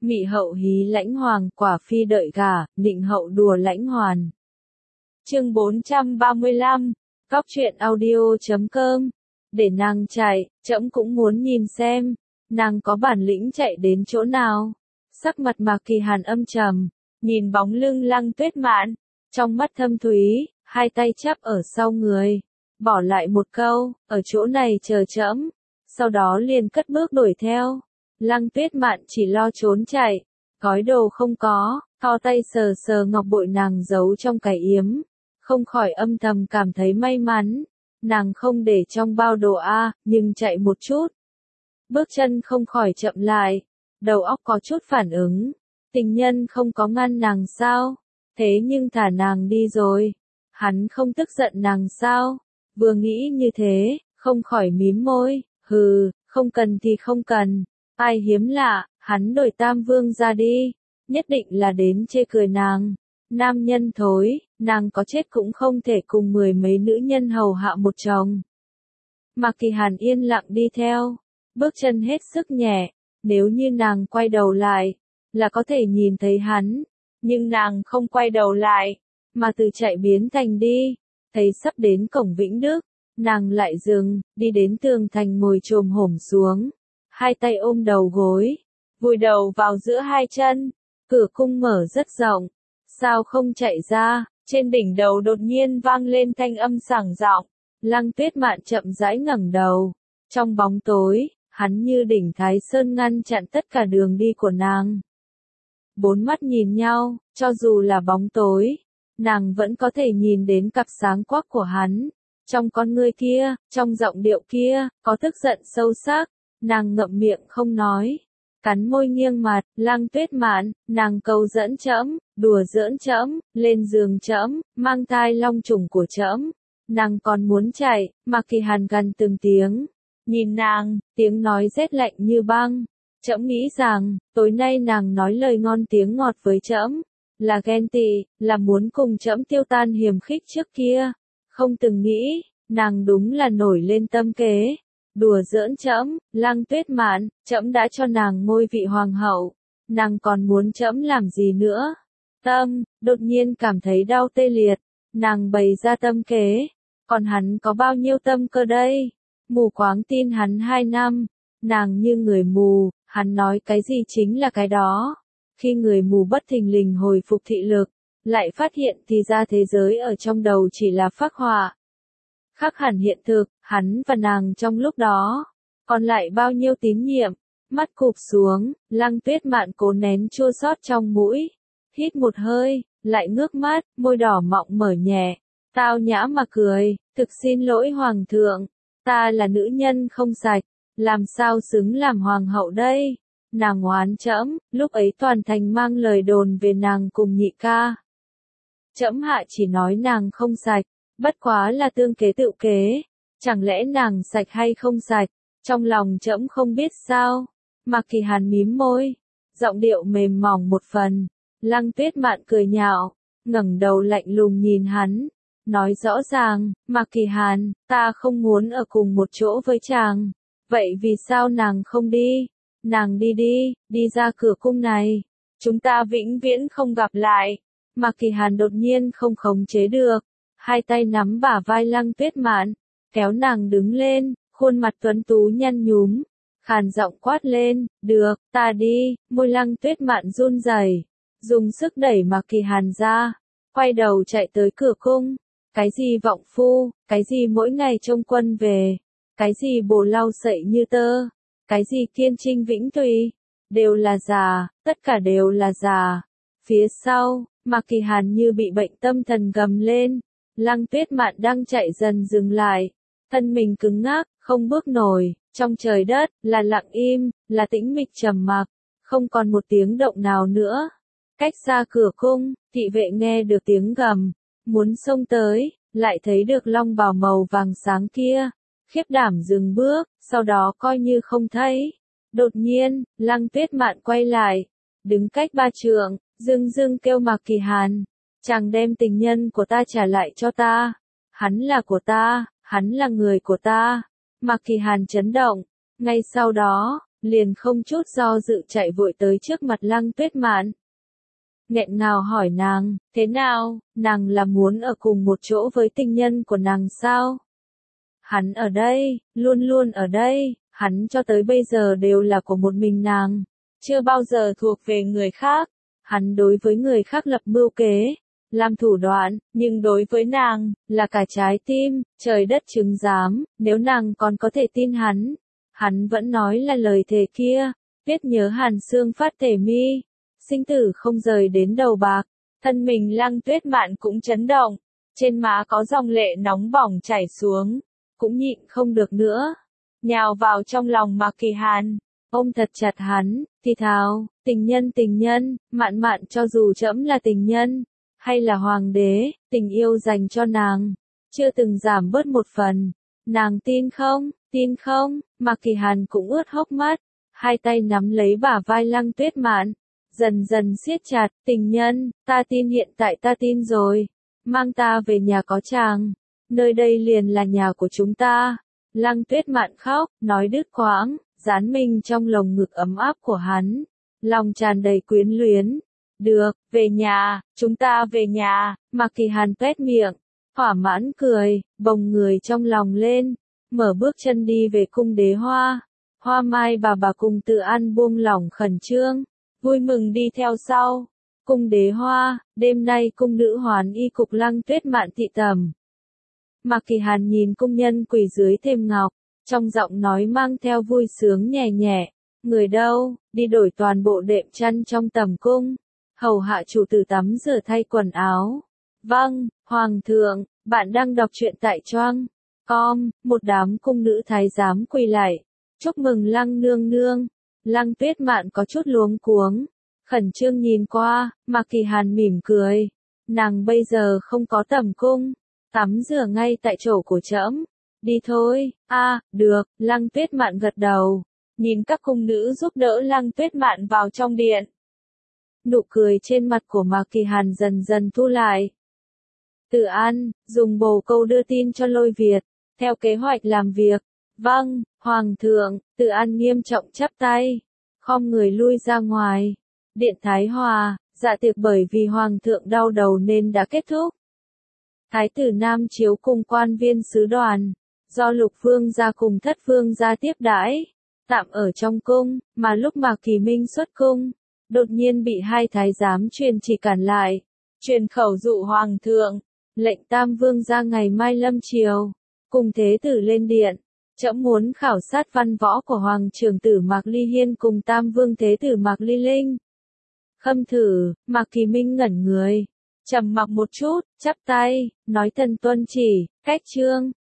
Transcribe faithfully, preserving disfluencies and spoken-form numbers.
Mị hậu hí lãnh hoàng, quả phi đợi gả, nịnh hậu đùa lãnh hoàn. Chương bốn trăm ba mươi lăm, Cóc truyện audio chấm com. Để nàng chạy, trẫm cũng muốn nhìn xem, nàng có bản lĩnh chạy đến chỗ nào. Sắc mặt Mạc Kỳ Hàn âm trầm, nhìn bóng lưng Lăng Tuyết Mạn, trong mắt thâm thúy, hai tay chắp ở sau người, bỏ lại một câu, ở chỗ này chờ trẫm, sau đó liền cất bước đuổi theo. Lăng Tuyết Mạn chỉ lo trốn chạy, gói đồ không có, thò tay sờ sờ ngọc bội nàng giấu trong cái yếm, không khỏi âm thầm cảm thấy may mắn. Nàng không để trong bao đồ a, nhưng chạy một chút, bước chân không khỏi chậm lại, đầu óc có chút phản ứng, tình nhân không có ngăn nàng sao, thế nhưng thả nàng đi rồi, hắn không tức giận nàng sao, vừa nghĩ như thế, không khỏi mím môi, hừ, không cần thì không cần, ai hiếm lạ, hắn đổi Tam Vương ra đi, nhất định là đến chê cười nàng. Nam nhân thối, nàng có chết cũng không thể cùng mười mấy nữ nhân hầu hạ một chồng. Mạc Kỳ Hàn yên lặng đi theo, bước chân hết sức nhẹ, nếu như nàng quay đầu lại, là có thể nhìn thấy hắn, nhưng nàng không quay đầu lại, mà từ chạy biến thành đi, thấy sắp đến cổng Vĩnh Đức, nàng lại dừng, đi đến tường thành ngồi chồm hổm xuống, hai tay ôm đầu gối, vùi đầu vào giữa hai chân, cửa cung mở rất rộng. Sao không chạy ra, trên đỉnh đầu đột nhiên vang lên thanh âm sảng giọng, Lăng Tuyết Mạn chậm rãi ngẩng đầu, trong bóng tối, hắn như đỉnh Thái Sơn ngăn chặn tất cả đường đi của nàng. Bốn mắt nhìn nhau, cho dù là bóng tối, nàng vẫn có thể nhìn đến cặp sáng quắc của hắn, trong con ngươi kia, trong giọng điệu kia, có tức giận sâu sắc, nàng ngậm miệng không nói. Cắn môi nghiêng mặt, Lăng Tuyết Mạn, nàng cầu dẫn trẫm, đùa giỡn trẫm, lên giường trẫm, mang thai long trùng của trẫm. Nàng còn muốn chạy, Mạc Kỳ Hàn gần từng tiếng. Nhìn nàng, tiếng nói rét lạnh như băng. Trẫm nghĩ rằng, tối nay nàng nói lời ngon tiếng ngọt với trẫm, là ghen tị, là muốn cùng trẫm tiêu tan hiềm khích trước kia. Không từng nghĩ, nàng đúng là nổi lên tâm kế. Đùa giỡn trẫm, Lăng Tuyết Mạn, trẫm đã cho nàng ngôi vị hoàng hậu, nàng còn muốn trẫm làm gì nữa? Tâm, đột nhiên cảm thấy đau tê liệt, nàng bày ra tâm kế, còn hắn có bao nhiêu tâm cơ đây? Mù quáng tin hắn hai năm, nàng như người mù, hắn nói cái gì chính là cái đó. Khi người mù bất thình lình hồi phục thị lực, lại phát hiện thì ra thế giới ở trong đầu chỉ là phác họa. Khác hẳn hiện thực, hắn và nàng trong lúc đó, còn lại bao nhiêu tín nhiệm, mắt cụp xuống, Lăng Tuyết Mạn cố nén chua xót trong mũi, hít một hơi, lại ngước mắt, môi đỏ mọng mở nhẹ, tao nhã mà cười, thực xin lỗi hoàng thượng, ta là nữ nhân không sạch, làm sao xứng làm hoàng hậu đây, nàng oán trẫm, lúc ấy toàn thành mang lời đồn về nàng cùng nhị ca. Trẫm hạ chỉ nói nàng không sạch. Bất quá là tương kế tự kế, chẳng lẽ nàng sạch hay không sạch, trong lòng trẫm không biết sao. Mạc Kỳ Hàn mím môi, giọng điệu mềm mỏng một phần. Lăng Tuyết Mạn cười nhạo, ngẩng đầu lạnh lùng nhìn hắn, nói rõ ràng, Mạc Kỳ Hàn, ta không muốn ở cùng một chỗ với chàng, vậy vì sao nàng không đi? Nàng đi đi, đi ra cửa cung này, chúng ta vĩnh viễn không gặp lại. Mạc Kỳ Hàn đột nhiên không khống chế được. Hai tay nắm bả vai Lăng Tuyết Mạn, kéo nàng đứng lên, khuôn mặt tuấn tú nhăn nhúm, khàn giọng quát lên, được, ta đi, môi Lăng Tuyết Mạn run rẩy, dùng sức đẩy Mạc Kỳ Hàn ra, quay đầu chạy tới cửa cung, cái gì vọng phu, cái gì mỗi ngày trông quân về, cái gì bồ lau sậy như tơ, cái gì kiên trinh vĩnh tùy, đều là giả, tất cả đều là giả. Phía sau, Mạc Kỳ Hàn như bị bệnh tâm thần gầm lên. Lăng Tuyết Mạn đang chạy dần dừng lại, thân mình cứng ngắc, không bước nổi, trong trời đất, là lặng im, là tĩnh mịch trầm mặc, không còn một tiếng động nào nữa. Cách xa cửa cung, thị vệ nghe được tiếng gầm, muốn xông tới, lại thấy được long bào màu vàng sáng kia, khiếp đảm dừng bước, sau đó coi như không thấy. Đột nhiên, Lăng Tuyết Mạn quay lại, đứng cách ba trượng, dưng dưng kêu Mạc Kỳ Hàn. Chàng đem tình nhân của ta trả lại cho ta. Hắn là của ta, hắn là người của ta. Mạc Kỳ Hàn chấn động. Ngay sau đó, liền không chút do dự chạy vội tới trước mặt Lăng Tuyết Mạn. Nghẹn ngào hỏi nàng, thế nào, nàng là muốn ở cùng một chỗ với tình nhân của nàng sao? Hắn ở đây, luôn luôn ở đây, hắn cho tới bây giờ đều là của một mình nàng, chưa bao giờ thuộc về người khác. Hắn đối với người khác lập mưu kế, làm thủ đoạn, nhưng đối với nàng, là cả trái tim, trời đất chứng giám, nếu nàng còn có thể tin hắn. Hắn vẫn nói là lời thề kia, viết nhớ Hàn Xương phát thể mi, sinh tử không rời đến đầu bạc. Thân mình Lăng Tuyết Mạn cũng chấn động, trên má có dòng lệ nóng bỏng chảy xuống, cũng nhịn không được nữa, nhào vào trong lòng Mạc Kỳ Hàn, ôm thật chặt hắn, thì thào, tình nhân tình nhân, Mạn Mạn cho dù trẫm là tình nhân, hay là hoàng đế, tình yêu dành cho nàng, chưa từng giảm bớt một phần. Nàng tin không, tin không, Mạc Kỳ Hàn cũng ướt hốc mắt, hai tay nắm lấy bả vai Lăng Tuyết Mạn, dần dần siết chặt, tình nhân, ta tin hiện tại ta tin rồi, mang ta về nhà có chàng, nơi đây liền là nhà của chúng ta. Lăng Tuyết Mạn khóc, nói đứt quãng, dán mình trong lồng ngực ấm áp của hắn, lòng tràn đầy quyến luyến. Được, về nhà, chúng ta về nhà. Mạc Kỳ Hàn tuét miệng, thỏa mãn cười, bồng người trong lòng lên, mở bước chân đi về cung Đế Hoa. Hoa Mai bà bà cùng Tự An buông lỏng khẩn trương, vui mừng đi theo sau. Cung Đế Hoa, đêm nay cung nữ Hoán Y cục Lăng Tuyết Mạn thị tẩm. Mạc Kỳ Hàn nhìn cung nhân quỳ dưới thềm ngọc, trong giọng nói mang theo vui sướng nhẹ nhẹ, người đâu, đi đổi toàn bộ đệm chăn trong tẩm cung, hầu hạ chủ tử tắm rửa thay quần áo. Vâng, Hoàng thượng, bạn đang đọc truyện tại Choang com, một đám cung nữ thái giám quỳ lại, chúc mừng Lăng nương nương. Lăng Tuyết Mạn có chút luống cuống, khẩn trương nhìn qua, Mạc Kỳ Hàn mỉm cười, nàng bây giờ không có tẩm cung, tắm rửa ngay tại chỗ của trẫm. Đi thôi. A, à, được. Lăng Tuyết Mạn gật đầu, nhìn các cung nữ giúp đỡ Lăng Tuyết Mạn vào trong điện. Nụ cười trên mặt của Mạc Kỳ Hàn dần dần thu lại. Tự An, dùng bồ câu đưa tin cho Lôi Việt, theo kế hoạch làm việc. Vâng, Hoàng thượng. Tự An nghiêm trọng chắp tay, khom người lui ra ngoài. Điện Thái Hòa, dạ tiệc bởi vì Hoàng thượng đau đầu nên đã kết thúc. Thái tử Nam Chiếu cùng quan viên sứ đoàn, do Lục Vương gia cùng Thất Vương gia tiếp đãi, tạm ở trong cung, mà lúc Mạc Kỳ Minh xuất cung, đột nhiên bị hai thái giám truyền chỉ cản lại, truyền khẩu dụ Hoàng thượng, lệnh Tam Vương gia ngày mai lâm triều, cùng Thế tử lên điện, trẫm muốn khảo sát văn võ của Hoàng trưởng tử Mạc Ly Hiên cùng Tam Vương Thế tử Mạc Ly Linh. Khâm thử, Mạc Kỳ Minh ngẩn người, trầm mặc một chút, chắp tay, nói thần tuân chỉ, cách chương.